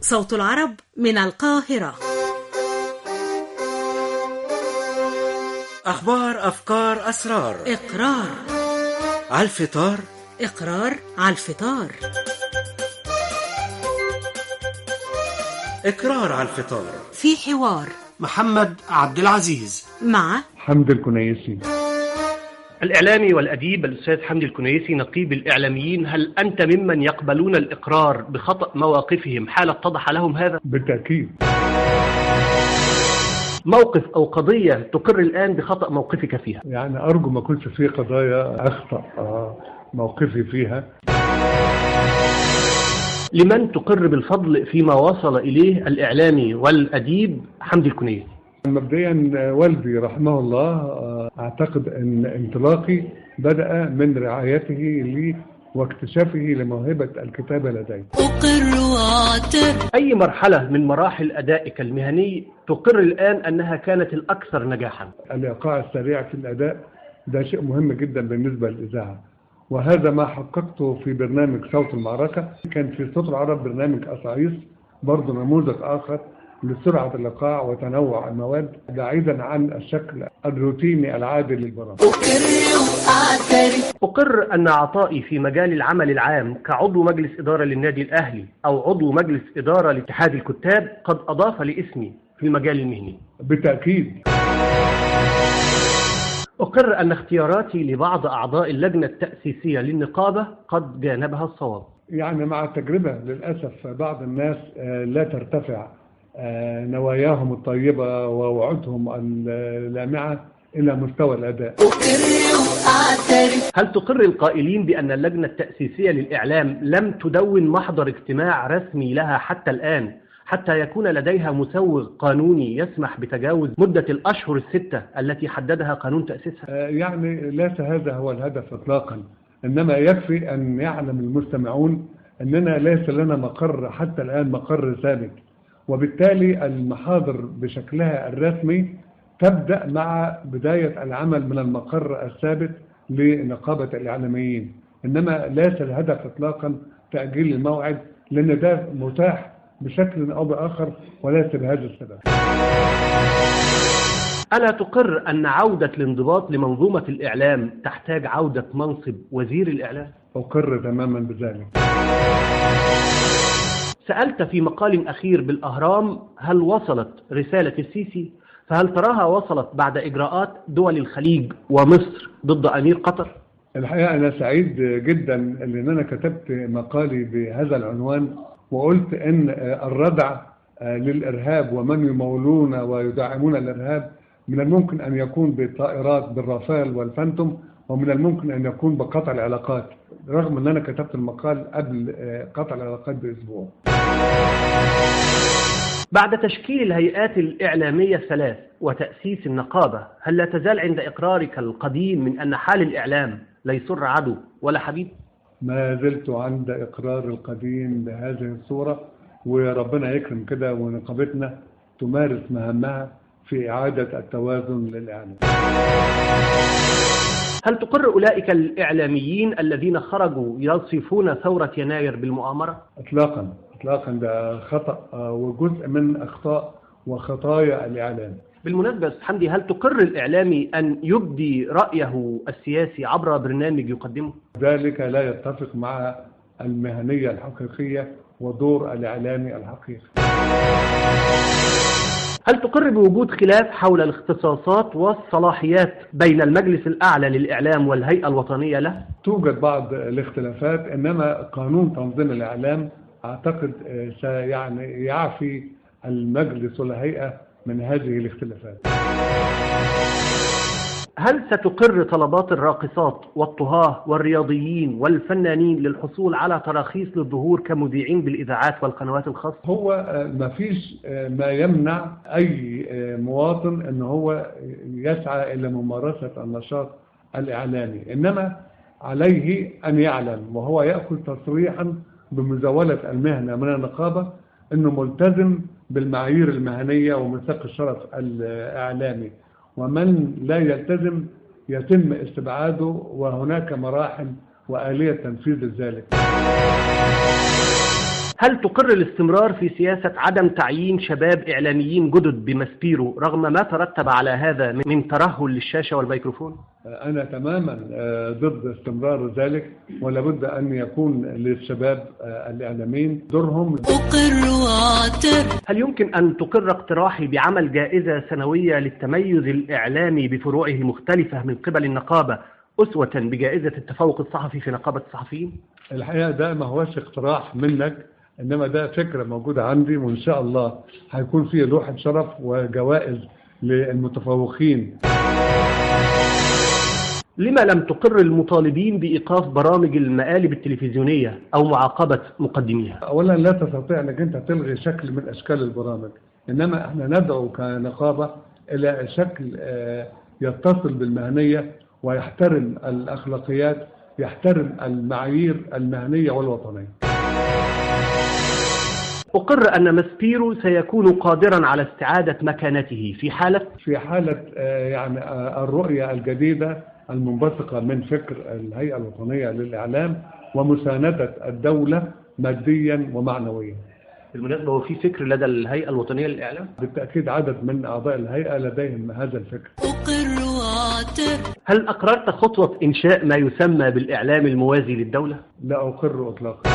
صوت العرب من القاهرة. أخبار، أفكار، أسرار. إقرار على الفطار. إقرار على الفطار. إقرار على الفطار. في حوار محمد عبد العزيز مع حمد الكنيسي. الإعلامي والأديب الأستاذ حمد الكنيسي نقيب الإعلاميين، هل أنت ممن يقبلون الإقرار بخطأ مواقفهم حال اتضح لهم هذا؟ بالتأكيد. موقف أو قضية تقر الآن بخطأ موقفك فيها؟ يعني أرجو ما كنتش في قضايا أخطأ موقفي فيها. لمن تقر بالفضل فيما وصل إليه الإعلامي والأديب حمد الكنيسي؟ مبدئيا والدي رحمه الله أعتقد أن انطلاقي بدأ من رعايته لي واكتشافه لموهبة الكتابة لدي. أقر وأعترف. أي مرحلة من مراحل أدائك المهني تقر الآن أنها كانت الأكثر نجاحا؟ الإيقاع السريع في الأداء ده شيء مهم جدا بالنسبة للإذاعة، وهذا ما حققته في برنامج صوت المعركة. كان في صوت العرب برنامج أصعيص برضه نموذج آخر لسرعة الإيقاع وتنوع المواد بعيدا عن الشكل الروتيني العادي للبرامج. أقر أن عطائي في مجال العمل العام كعضو مجلس إدارة للنادي الأهلي أو عضو مجلس إدارة لاتحاد الكتاب قد أضاف لاسمي في المجال المهني. بالتأكيد. أقر أن اختياراتي لبعض أعضاء اللجنة التأسيسية للنقابة قد جانبها الصواب. يعني مع التجربة للأسف بعض الناس لا ترتفع نواياهم الطيبة ووعودهم اللامعة إلى مستوى الأداء. هل تقر القائلين بأن اللجنة التأسيسية للإعلام لم تدون محضر اجتماع رسمي لها حتى الآن حتى يكون لديها مسوغ قانوني يسمح بتجاوز مدة الأشهر الستة التي حددها قانون تأسيسها؟ يعني ليس هذا هو الهدف إطلاقا، إنما يكفي أن يعلم المستمعون أننا ليس لنا مقر حتى الآن، مقر ثابت، وبالتالي المحاضر بشكلها الرسمي تبدأ مع بداية العمل من المقر الثابت لنقابة الإعلاميين، إنما ليس الهدف إطلاقا تأجيل الموعد، لأن ده متاح بشكل أو بآخر وليس بهذا السبب. ألا تقر أن عودة الانضباط لمنظومة الإعلام تحتاج عودة منصب وزير الإعلام؟ أقر تماما بذلك. سألت في مقال أخير بالأهرام هل وصلت رسالة السيسي، فهل تراها وصلت بعد إجراءات دول الخليج ومصر ضد أمير قطر؟ الحقيقة أنا سعيد جدا لأن أنا كتبت مقالي بهذا العنوان وقلت أن الردع للإرهاب ومن يمولون ويدعمون الإرهاب من الممكن أن يكون بالطائرات بالرافال والفانتوم، ومن الممكن أن يكون بقطع العلاقات، رغم أن أنا كتبت المقال قبل قطع العلاقات بأسبوع. بعد تشكيل الهيئات الإعلامية الثلاث وتأسيس النقابة، هل لا تزال عند إقرارك القديم من أن حال الإعلام لا يسر عدو ولا حبيب؟ ما زلت عند إقرار القديم بهذه الصورة، وربنا يكرم كده ونقابتنا تمارس مهامها في إعادة التوازن للإعلام. هل تقر أولئك الإعلاميين الذين خرجوا يصفون ثورة يناير بالمؤامرة؟ إطلاقا إطلاقا، ده خطأ وجزء من أخطاء وخطايا الإعلام. بالمناسبة حمدي، هل تقر الإعلامي أن يبدي رأيه السياسي عبر برنامج يقدمه؟ ذلك لا يتفق مع المهنية الحقيقية ودور الإعلامي الحقيقي. هل تقر بوجود خلاف حول الاختصاصات والصلاحيات بين المجلس الأعلى للإعلام والهيئة الوطنية له؟ توجد بعض الاختلافات، إنما قانون تنظيم الإعلام أعتقد يعني يعفي المجلس والهيئة من هذه الاختلافات. هل ستقر طلبات الراقصات والطهاة والرياضيين والفنانين للحصول على تراخيص للظهور كمذيعين بالإذاعات والقنوات الخاصة؟ هو ما فيش ما يمنع أي مواطن أن هو يسعى إلى ممارسة النشاط الإعلامي، إنما عليه أن يعلم وهو يأخذ تصريحا بمزاولة المهنة من النقابة أنه ملتزم بالمعايير المهنية وميثاق الشرف الإعلامي، ومن لا يلتزم يتم استبعاده، وهناك مراحل وآلية تنفيذ ذلك. هل تقر الاستمرار في سياسة عدم تعيين شباب إعلاميين جدد بمسبيرو رغم ما ترتب على هذا من ترهل للشاشة والميكروفون؟ أنا تماما ضد استمرار ذلك، ولا بد أن يكون للشباب الإعلاميين دورهم. أقر وأعترف. هل يمكن أن تقر اقتراحي بعمل جائزة سنوية للتميز الإعلامي بفروعه المختلفة من قبل النقابة أسوة بجائزة التفوق الصحفي في نقابة الصحفيين؟ الحقيقة ده ما هوش اقتراح منك، إنما ده فكرة موجودة عندي، وإن شاء الله هيكون فيه لوحة شرف وجوائز للمتفوقين. لما لم تقر المطالبين بإيقاف برامج المقالب التلفزيونية أو معاقبة مقدميها؟ أولا لا تستطيع أنك أنت تلغي شكل من أشكال البرامج، إنما احنا ندعو كنقابة إلى شكل يتصل بالمهنية ويحترم الأخلاقيات، يحترم المعايير المهنية والوطنية. أقر أن ماسبيرو سيكون قادرا على استعادة مكانته في حالة يعني الرؤية الجديدة المنبثقة من فكر الهيئة الوطنية للإعلام ومساندة الدولة ماديا ومعنويا. بالمناسبة هو في فكر لدى الهيئة الوطنية للإعلام؟ بالتأكيد عدد من أعضاء الهيئة لديهم هذا الفكر. أقر وأعترف. هل أقررت خطوة إنشاء ما يسمى بالإعلام الموازي للدولة؟ لا أقر إطلاقا.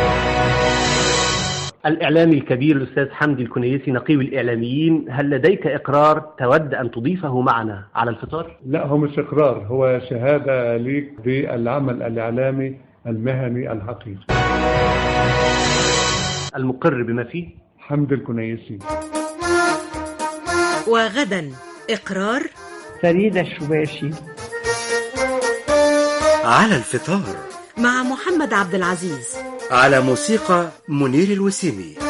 الإعلامي الكبير الأستاذ حمدي الكنيسي نقيب الإعلاميين، هل لديك إقرار تود أن تضيفه معنا على الفطار؟ لا، هو مش إقرار، هو شهادة ليك بالعمل الإعلامي المهني الحقيقي. المقر بما فيه حمدي الكنيسي. وغدا إقرار فريدة الشباشي. على الفطار مع محمد عبد العزيز. على موسيقى منير الوسيمي.